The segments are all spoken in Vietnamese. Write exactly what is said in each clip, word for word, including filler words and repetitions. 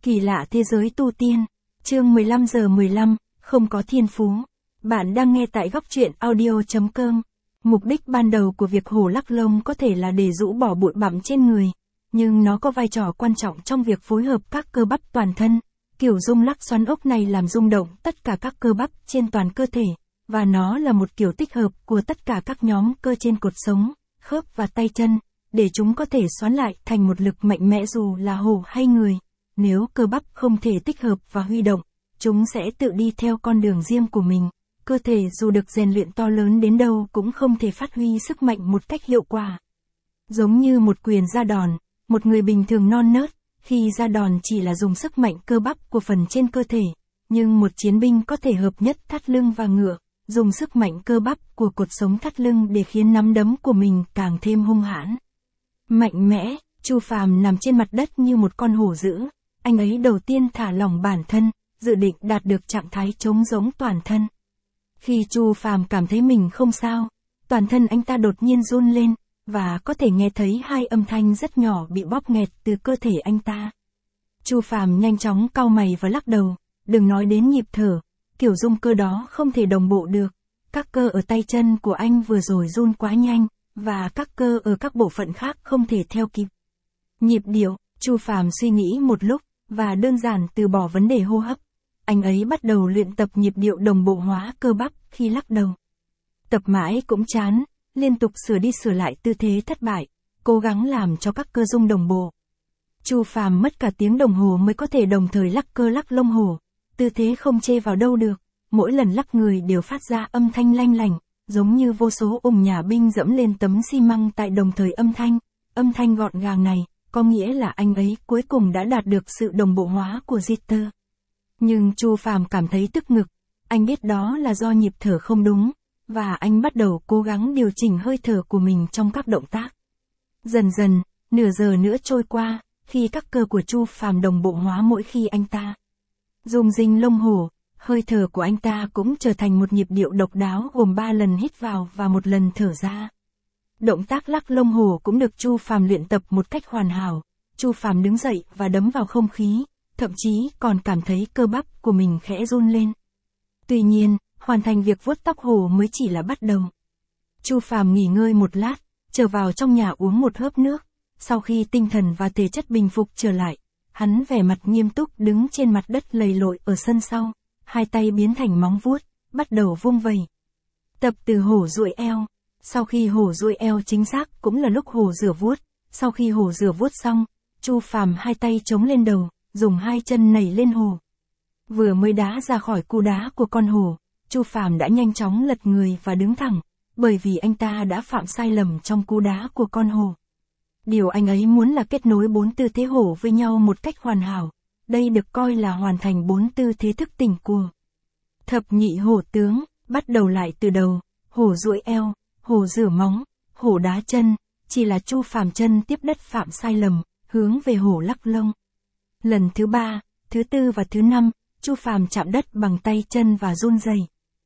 Kỳ lạ thế giới tu tiên. Chương mười lăm giờ mười lăm, không có thiên phú. Bạn đang nghe tại góc truyện audio.com. Mục đích ban đầu của việc hổ lắc lông có thể là để rũ bỏ bụi bặm trên người, nhưng nó có vai trò quan trọng trong việc phối hợp các cơ bắp toàn thân. Kiểu rung lắc xoắn ốc này làm rung động tất cả các cơ bắp trên toàn cơ thể, và nó là một kiểu tích hợp của tất cả các nhóm cơ trên cột sống, khớp và tay chân, để chúng có thể xoắn lại thành một lực mạnh mẽ dù là hổ hay người. Nếu cơ bắp không thể tích hợp và huy động, chúng sẽ tự đi theo con đường riêng của mình. Cơ thể dù được rèn luyện to lớn đến đâu cũng không thể phát huy sức mạnh một cách hiệu quả. Giống như một quyền ra đòn, một người bình thường non nớt, khi ra đòn chỉ là dùng sức mạnh cơ bắp của phần trên cơ thể, nhưng một chiến binh có thể hợp nhất thắt lưng và ngựa, dùng sức mạnh cơ bắp của cột sống thắt lưng để khiến nắm đấm của mình càng thêm hung hãn. Mạnh mẽ, Chu Phàm nằm trên mặt đất như một con hổ dữ, anh ấy đầu tiên thả lỏng bản thân, dự định đạt được trạng thái trống rỗng toàn thân. Khi Chu Phàm cảm thấy mình không sao, toàn thân anh ta đột nhiên run lên, và có thể nghe thấy hai âm thanh rất nhỏ bị bóp nghẹt từ cơ thể anh ta. Chu Phàm nhanh chóng cau mày và lắc đầu, đừng nói đến nhịp thở, kiểu rung cơ đó không thể đồng bộ được. Các cơ ở tay chân của anh vừa rồi run quá nhanh, và các cơ ở các bộ phận khác không thể theo kịp. Nhịp điệu, Chu Phàm suy nghĩ một lúc, và đơn giản từ bỏ vấn đề hô hấp. Anh ấy bắt đầu luyện tập nhịp điệu đồng bộ hóa cơ bắp khi lắc đầu. Tập mãi cũng chán, liên tục sửa đi sửa lại tư thế thất bại, cố gắng làm cho các cơ rung đồng bộ. Chu Phàm mất cả tiếng đồng hồ mới có thể đồng thời lắc cơ lắc lông hổ, tư thế không chê vào đâu được, mỗi lần lắc người đều phát ra âm thanh lanh lảnh, giống như vô số ủng nhà binh dẫm lên tấm xi măng tại đồng thời âm thanh. Âm thanh gọn gàng này, có nghĩa là anh ấy cuối cùng đã đạt được sự đồng bộ hóa của Jitter. Nhưng Chu Phàm cảm thấy tức ngực, anh biết đó là do nhịp thở không đúng, và anh bắt đầu cố gắng điều chỉnh hơi thở của mình trong các động tác. Dần dần, nửa giờ nữa trôi qua, khi các cơ của Chu Phàm đồng bộ hóa mỗi khi anh ta rung rinh lông hổ, hơi thở của anh ta cũng trở thành một nhịp điệu độc đáo gồm ba lần hít vào và một lần thở ra. Động tác lắc lông hổ cũng được Chu Phàm luyện tập một cách hoàn hảo. Chu Phàm đứng dậy và đấm vào không khí, thậm chí còn cảm thấy cơ bắp của mình khẽ run lên. Tuy nhiên, hoàn thành việc vuốt tóc hổ mới chỉ là bắt đầu. Chu Phàm nghỉ ngơi một lát, trở vào trong nhà uống một hớp nước. Sau khi tinh thần và thể chất bình phục trở lại, hắn vẻ mặt nghiêm túc đứng trên mặt đất lầy lội ở sân sau, hai tay biến thành móng vuốt, bắt đầu vung vẩy. Tập từ hổ duỗi eo. Sau khi hổ duỗi eo chính xác cũng là lúc hổ rửa vuốt. Sau khi hổ rửa vuốt xong, Chu Phàm hai tay chống lên đầu, dùng hai chân nảy lên hổ. Vừa mới đá ra khỏi cú đá của con hổ, Chu Phàm đã nhanh chóng lật người và đứng thẳng, bởi vì anh ta đã phạm sai lầm trong cú đá của con hổ. Điều anh ấy muốn là kết nối bốn tư thế hổ với nhau một cách hoàn hảo. Đây được coi là hoàn thành bốn tư thế thức tỉnh của thập nhị hổ tướng. Bắt đầu lại từ đầu, hổ duỗi eo, hổ rửa móng, hổ đá chân, chỉ là Chu Phàm chân tiếp đất phạm sai lầm, hướng về hổ lắc lông. Lần thứ ba, thứ tư và thứ năm, Chu Phàm chạm đất bằng tay chân và run rẩy.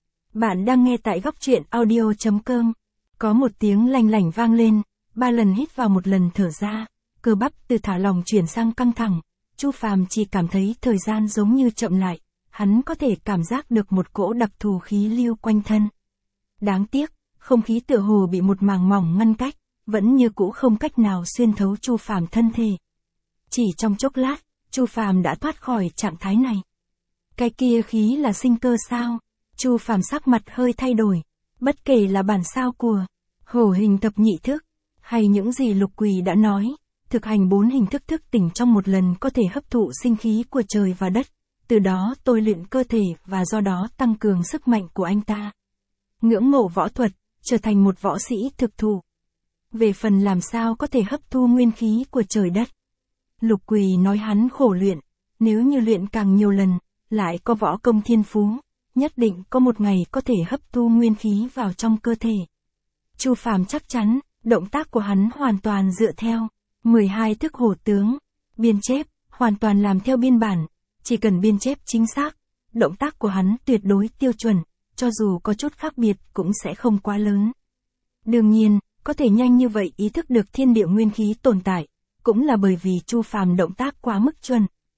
Bạn đang nghe tại góc truyện audio.com. Có một tiếng lanh lảnh vang lên, ba lần hít vào một lần thở ra, cơ bắp từ thả lỏng chuyển sang căng thẳng. Chu Phàm chỉ cảm thấy thời gian giống như chậm lại, hắn có thể cảm giác được một cỗ đặc thù khí lưu quanh thân. Đáng tiếc, không khí tựa hồ bị một màng mỏng ngăn cách, vẫn như cũ không cách nào xuyên thấu Chu Phàm thân thể. Chỉ trong chốc lát, Chu Phàm đã thoát khỏi trạng thái này. Cái kia khí là sinh cơ sao? Chu Phàm sắc mặt hơi thay đổi, bất kể là bản sao của hổ hình thập nhị thức, hay những gì Lục Quỳ đã nói, thực hành bốn hình thức thức tỉnh trong một lần có thể hấp thụ sinh khí của trời và đất, từ đó tôi luyện cơ thể và do đó tăng cường sức mạnh của anh ta. Ngưỡng mộ võ thuật, trở thành một võ sĩ thực thụ. Về phần làm sao có thể hấp thu nguyên khí của trời đất, Lục Quỳ nói hắn khổ luyện, nếu như luyện càng nhiều lần, lại có võ công thiên phú, nhất định có một ngày có thể hấp thu nguyên khí vào trong cơ thể. Chu Phàm chắc chắn, động tác của hắn hoàn toàn dựa theo mười hai thức hổ tướng, biên chép, hoàn toàn làm theo biên bản, chỉ cần biên chép chính xác, động tác của hắn tuyệt đối tiêu chuẩn, cho dù có chút khác biệt cũng sẽ không quá lớn. Đương nhiên, có thể nhanh như vậy ý thức được thiên địa nguyên khí tồn tại, cũng là bởi vì Chu Phàm động tác quá mức chuẩn.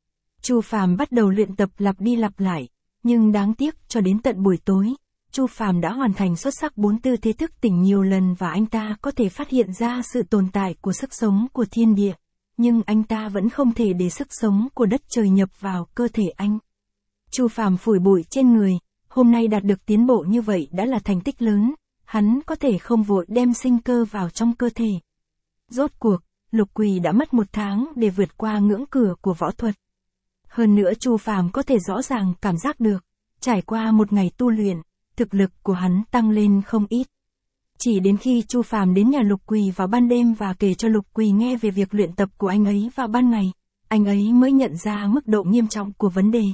Chu Phàm bắt đầu luyện tập lặp đi lặp lại, nhưng đáng tiếc cho đến tận buổi tối, Chu Phàm đã hoàn thành xuất sắc bốn tư thế thức tỉnh nhiều lần và anh ta có thể phát hiện ra sự tồn tại của sức sống của thiên địa, nhưng anh ta vẫn không thể để sức sống của đất trời nhập vào cơ thể anh. Chu Phàm phủi bụi trên người, hôm nay đạt được tiến bộ như vậy đã là thành tích lớn, hắn có thể không vội đem sinh cơ vào trong cơ thể. Rốt cuộc, Lục Quỳ đã mất một tháng để vượt qua ngưỡng cửa của võ thuật. Hơn nữa Chu Phàm có thể rõ ràng cảm giác được, trải qua một ngày tu luyện, thực lực của hắn tăng lên không ít. Chỉ đến khi Chu Phàm đến nhà Lục Quỳ vào ban đêm và kể cho Lục Quỳ nghe về việc luyện tập của anh ấy vào ban ngày, anh ấy mới nhận ra mức độ nghiêm trọng của vấn đề.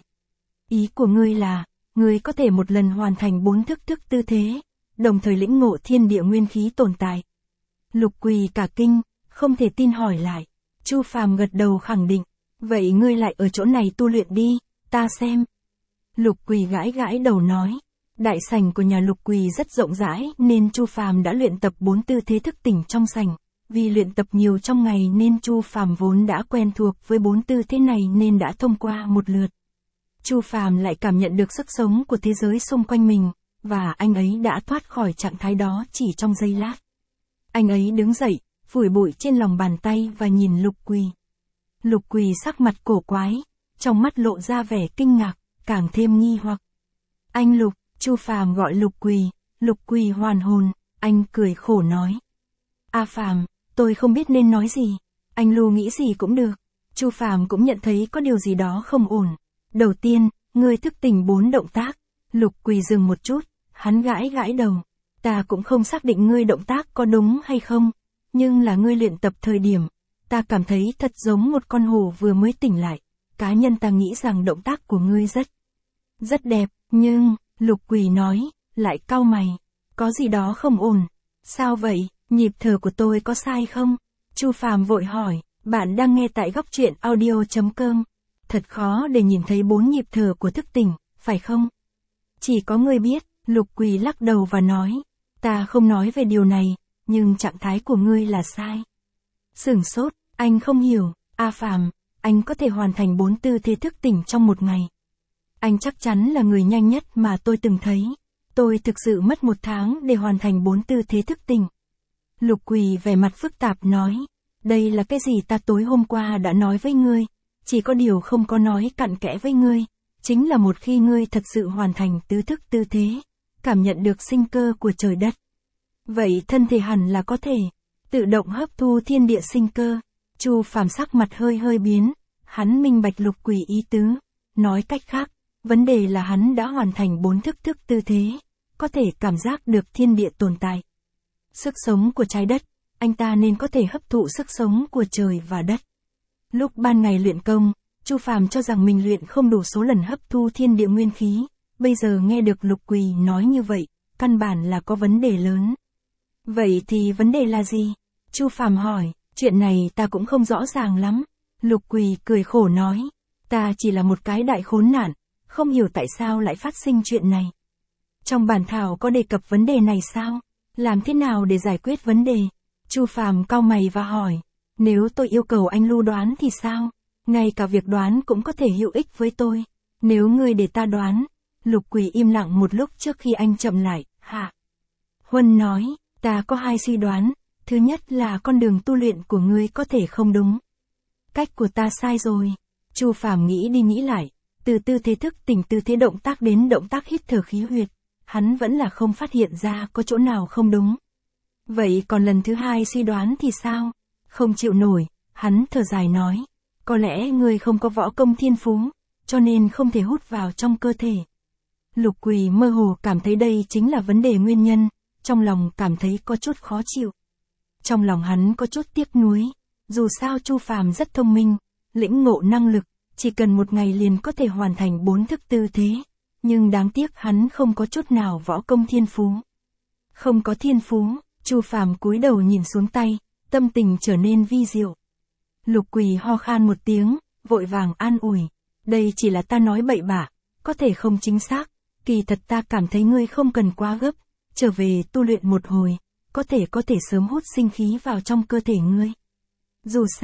Ý của ngươi là, ngươi có thể một lần hoàn thành bốn thức thức tư thế, đồng thời lĩnh ngộ thiên địa nguyên khí tồn tại. Lục Quỳ cả kinh, không thể tin hỏi lại. Chu Phàm gật đầu khẳng định, vậy ngươi lại ở chỗ này tu luyện đi, ta xem. Lục Quỳ gãi gãi đầu nói, đại sảnh của nhà Lục Quỳ rất rộng rãi nên Chu Phàm đã luyện tập bốn tư thế thức tỉnh trong sảnh. Vì luyện tập nhiều trong ngày nên Chu Phàm vốn đã quen thuộc với bốn tư thế này nên đã thông qua một lượt. Chu Phàm lại cảm nhận được sức sống của thế giới xung quanh mình, và anh ấy đã thoát khỏi trạng thái đó chỉ trong giây lát. Anh ấy đứng dậy, phủi bụi trên lòng bàn tay và nhìn Lục Quỳ. Lục Quỳ sắc mặt cổ quái, trong mắt lộ ra vẻ kinh ngạc, càng thêm nghi hoặc. Anh Lục, Chu Phàm gọi Lục Quỳ, Lục Quỳ hoàn hồn, anh cười khổ nói. A Phàm, tôi không biết nên nói gì, anh Lu nghĩ gì cũng được. Chu Phàm cũng nhận thấy có điều gì đó không ổn. Đầu tiên, ngươi thức tỉnh bốn động tác. Lục Quỳ dừng một chút, hắn gãi gãi đầu. Ta cũng không xác định ngươi động tác có đúng hay không, nhưng là ngươi luyện tập thời điểm, ta cảm thấy thật giống một con hổ vừa mới tỉnh lại. Cá nhân ta nghĩ rằng động tác của ngươi rất, rất đẹp, nhưng, Lục Quỳ nói, lại cau mày. Có gì đó không ổn. Sao vậy, nhịp thở của tôi có sai không? Chu Phàm vội hỏi, bạn đang nghe tại góc truyện audio chấm com. Thật khó để nhìn thấy bốn nhịp thở của thức tỉnh, phải không? Chỉ có ngươi biết, Lục Quỳ lắc đầu và nói, ta không nói về điều này, nhưng trạng thái của ngươi là sai. Sửng sốt, anh không hiểu, A Phàm, anh có thể hoàn thành bốn tư thế thức tỉnh trong một ngày. Anh chắc chắn là người nhanh nhất mà tôi từng thấy. Tôi thực sự mất một tháng để hoàn thành bốn tư thế thức tỉnh. Lục Quỳ vẻ mặt phức tạp nói, đây là cái gì ta tối hôm qua đã nói với ngươi, chỉ có điều không có nói cặn kẽ với ngươi, chính là một khi ngươi thật sự hoàn thành tứ thức tư thế, cảm nhận được sinh cơ của trời đất. Vậy thân thể hẳn là có thể tự động hấp thu thiên địa sinh cơ. Chu Phàm sắc mặt hơi hơi biến, hắn minh bạch Lục Quỳ ý tứ, nói cách khác, vấn đề là hắn đã hoàn thành bốn thức thức tư thế, có thể cảm giác được thiên địa tồn tại. Sức sống của trái đất, anh ta nên có thể hấp thụ sức sống của trời và đất. Lúc ban ngày luyện công, Chu Phàm cho rằng mình luyện không đủ số lần hấp thu thiên địa nguyên khí, bây giờ nghe được Lục Quỳ nói như vậy, căn bản là có vấn đề lớn. Vậy thì vấn đề là gì? Chu Phàm hỏi, chuyện này ta cũng không rõ ràng lắm. Lục Quỳ cười khổ nói, ta chỉ là một cái đại khốn nạn, không hiểu tại sao lại phát sinh chuyện này. Trong bản thảo có đề cập vấn đề này sao? Làm thế nào để giải quyết vấn đề? Chu Phàm cau mày và hỏi, nếu tôi yêu cầu anh Lu đoán thì sao? Ngay cả việc đoán cũng có thể hữu ích với tôi. Nếu ngươi để ta đoán. Lục Quỳ im lặng một lúc trước khi anh chậm lại, hả? Huân nói, ta có hai suy đoán. Thứ nhất là con đường tu luyện của ngươi có thể không đúng. Cách của ta sai rồi. Chu Phàm nghĩ đi nghĩ lại, từ tư thế thức tỉnh tư thế động tác đến động tác hít thở khí huyệt, hắn vẫn là không phát hiện ra có chỗ nào không đúng. Vậy còn lần thứ hai suy đoán thì sao? Không chịu nổi, hắn thở dài nói, có lẽ ngươi không có võ công thiên phú, cho nên không thể hút vào trong cơ thể. Lục Quỳ mơ hồ cảm thấy đây chính là vấn đề nguyên nhân, trong lòng cảm thấy có chút khó chịu. Trong lòng hắn có chút tiếc nuối, dù sao Chu Phàm rất thông minh, lĩnh ngộ năng lực, chỉ cần một ngày liền có thể hoàn thành bốn thức tư thế, nhưng đáng tiếc hắn không có chút nào võ công thiên phú. Không có thiên phú, Chu Phàm cúi đầu nhìn xuống tay, tâm tình trở nên vi diệu. Lục Quỳ ho khan một tiếng, vội vàng an ủi, đây chỉ là ta nói bậy bạ, có thể không chính xác, kỳ thật ta cảm thấy ngươi không cần quá gấp, trở về tu luyện một hồi, có thể có thể sớm hút sinh khí vào trong cơ thể ngươi. Dù sao,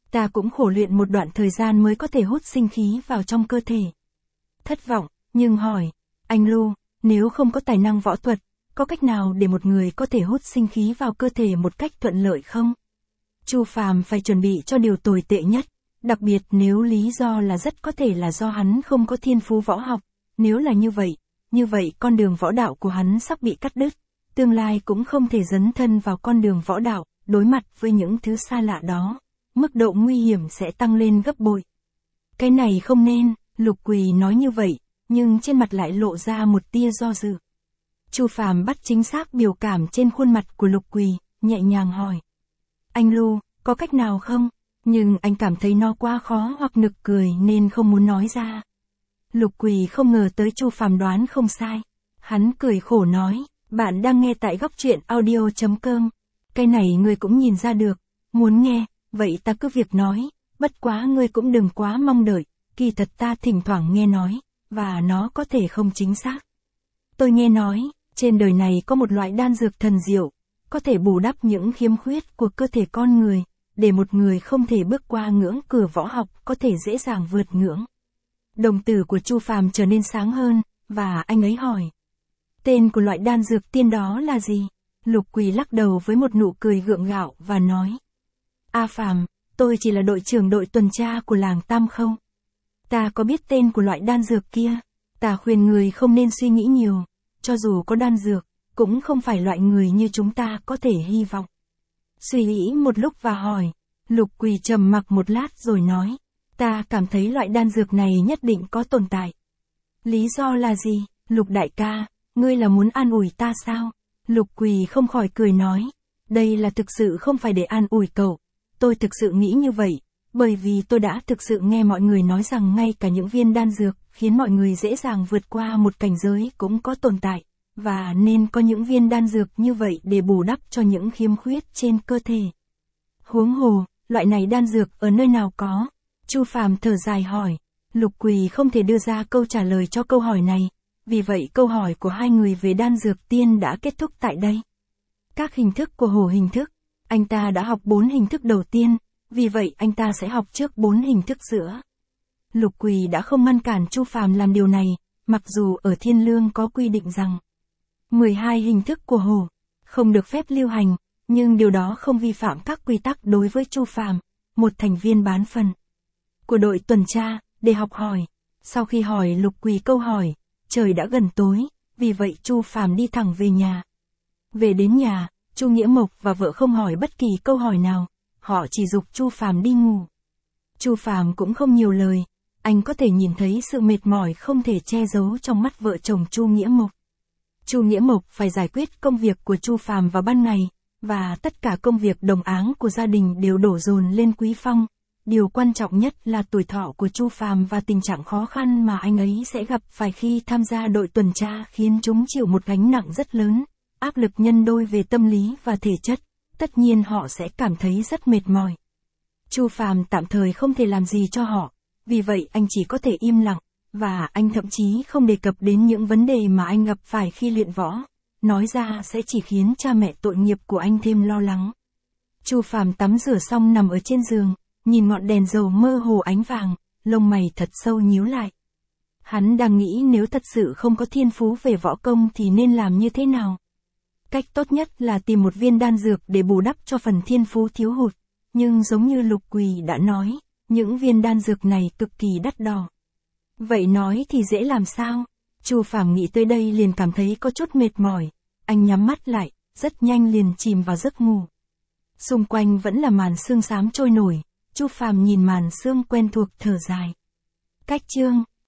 Ta cũng khổ luyện một đoạn thời gian mới có thể hút sinh khí vào trong cơ thể. Thất vọng, nhưng hỏi, anh Lu, nếu không có tài năng võ thuật, có cách nào để một người có thể hút sinh khí vào cơ thể một cách thuận lợi không? Chu Phàm phải chuẩn bị cho điều tồi tệ nhất, đặc biệt nếu lý do là rất có thể là do hắn không có thiên phú võ học, nếu là như vậy, như vậy con đường võ đạo của hắn sắp bị cắt đứt, tương lai cũng không thể dấn thân vào con đường võ đạo, đối mặt với những thứ xa lạ đó, mức độ nguy hiểm sẽ tăng lên gấp bội. Cái này không nên, Lục Quỳ nói như vậy, nhưng trên mặt lại lộ ra một tia do dự. Chu Phàm bắt chính xác biểu cảm trên khuôn mặt của Lục Quỳ, nhẹ nhàng hỏi. Anh Lu, có cách nào không? Nhưng anh cảm thấy nó quá khó hoặc nực cười nên không muốn nói ra. Lục Quỳ không ngờ tới Chu Phàm đoán không sai. Hắn cười khổ nói, bạn đang nghe tại góc truyện audio chấm com. Cái này ngươi cũng nhìn ra được, muốn nghe, vậy ta cứ việc nói, bất quá ngươi cũng đừng quá mong đợi, kỳ thật ta thỉnh thoảng nghe nói, và nó có thể không chính xác. Tôi nghe nói, trên đời này có một loại đan dược thần diệu, có thể bù đắp những khiếm khuyết của cơ thể con người, để một người không thể bước qua ngưỡng cửa võ học có thể dễ dàng vượt ngưỡng. Đồng tử của Chu Phàm trở nên sáng hơn, và anh ấy hỏi. Tên của loại đan dược tiên đó là gì? Lục Quỳ lắc đầu với một nụ cười gượng gạo và nói. A Phàm, tôi chỉ là đội trưởng đội tuần tra của làng Tam Khâu. Ta có biết tên của loại đan dược kia, ta khuyên người không nên suy nghĩ nhiều, cho dù có đan dược, cũng không phải loại người như chúng ta có thể hy vọng. Suy nghĩ một lúc và hỏi, Lục Quỳ trầm mặc một lát rồi nói, ta cảm thấy loại đan dược này nhất định có tồn tại. Lý do là gì, Lục đại ca, ngươi là muốn an ủi ta sao? Lục Quỳ không khỏi cười nói, đây là thực sự không phải để an ủi cậu, tôi thực sự nghĩ như vậy, bởi vì tôi đã thực sự nghe mọi người nói rằng ngay cả những viên đan dược khiến mọi người dễ dàng vượt qua một cảnh giới cũng có tồn tại, và nên có những viên đan dược như vậy để bù đắp cho những khiếm khuyết trên cơ thể. Huống hồ, loại này đan dược ở nơi nào có? Chu Phàm thở dài hỏi. Lục Quỳ không thể đưa ra câu trả lời cho câu hỏi này, vì vậy câu hỏi của hai người về đan dược tiên đã kết thúc tại đây. Các hình thức của hồ hình thức, anh ta đã học bốn hình thức đầu tiên, vì vậy anh ta sẽ học trước bốn hình thức giữa. Lục Quỳ đã không ngăn cản Chu Phàm làm điều này, mặc dù ở Thiên Lương có quy định rằng mười hai hình thức của hồ không được phép lưu hành, nhưng điều đó không vi phạm các quy tắc đối với Chu Phàm, một thành viên bán phần của đội tuần tra, để học hỏi. Sau khi hỏi Lục Quỳ câu hỏi, trời đã gần tối, vì vậy Chu Phàm đi thẳng về nhà. Về đến nhà, Chu Nghĩa Mộc và vợ không hỏi bất kỳ câu hỏi nào, họ chỉ giục Chu Phàm đi ngủ. Chu Phàm cũng không nhiều lời, anh có thể nhìn thấy sự mệt mỏi không thể che giấu trong mắt vợ chồng Chu Nghĩa Mộc. Chu Nghĩa Mộc phải giải quyết công việc của Chu Phàm vào ban ngày, và tất cả công việc đồng áng của gia đình đều đổ dồn lên Quý Phong. Điều quan trọng nhất là tuổi thọ của Chu Phàm và tình trạng khó khăn mà anh ấy sẽ gặp phải khi tham gia đội tuần tra khiến chúng chịu một gánh nặng rất lớn, áp lực nhân đôi về tâm lý và thể chất, tất nhiên họ sẽ cảm thấy rất mệt mỏi. Chu Phàm tạm thời không thể làm gì cho họ, vì vậy anh chỉ có thể im lặng, và anh thậm chí không đề cập đến những vấn đề mà anh gặp phải khi luyện võ, nói ra sẽ chỉ khiến cha mẹ tội nghiệp của anh thêm lo lắng. Chu Phàm tắm rửa xong nằm ở trên giường, nhìn ngọn đèn dầu mơ hồ ánh vàng, lông mày thật sâu nhíu lại. Hắn đang nghĩ nếu thật sự không có thiên phú về võ công thì nên làm như thế nào. Cách tốt nhất là tìm một viên đan dược để bù đắp cho phần thiên phú thiếu hụt, nhưng giống như Lục Quỳ đã nói, những viên đan dược này cực kỳ đắt đỏ. Vậy nói thì dễ làm sao? Chu Phàm nghĩ tới đây liền cảm thấy có chút mệt mỏi, anh nhắm mắt lại, rất nhanh liền chìm vào giấc ngủ. Xung quanh vẫn là màn sương xám trôi nổi, Chu Phàm nhìn màn sương quen thuộc thở dài. Cách chương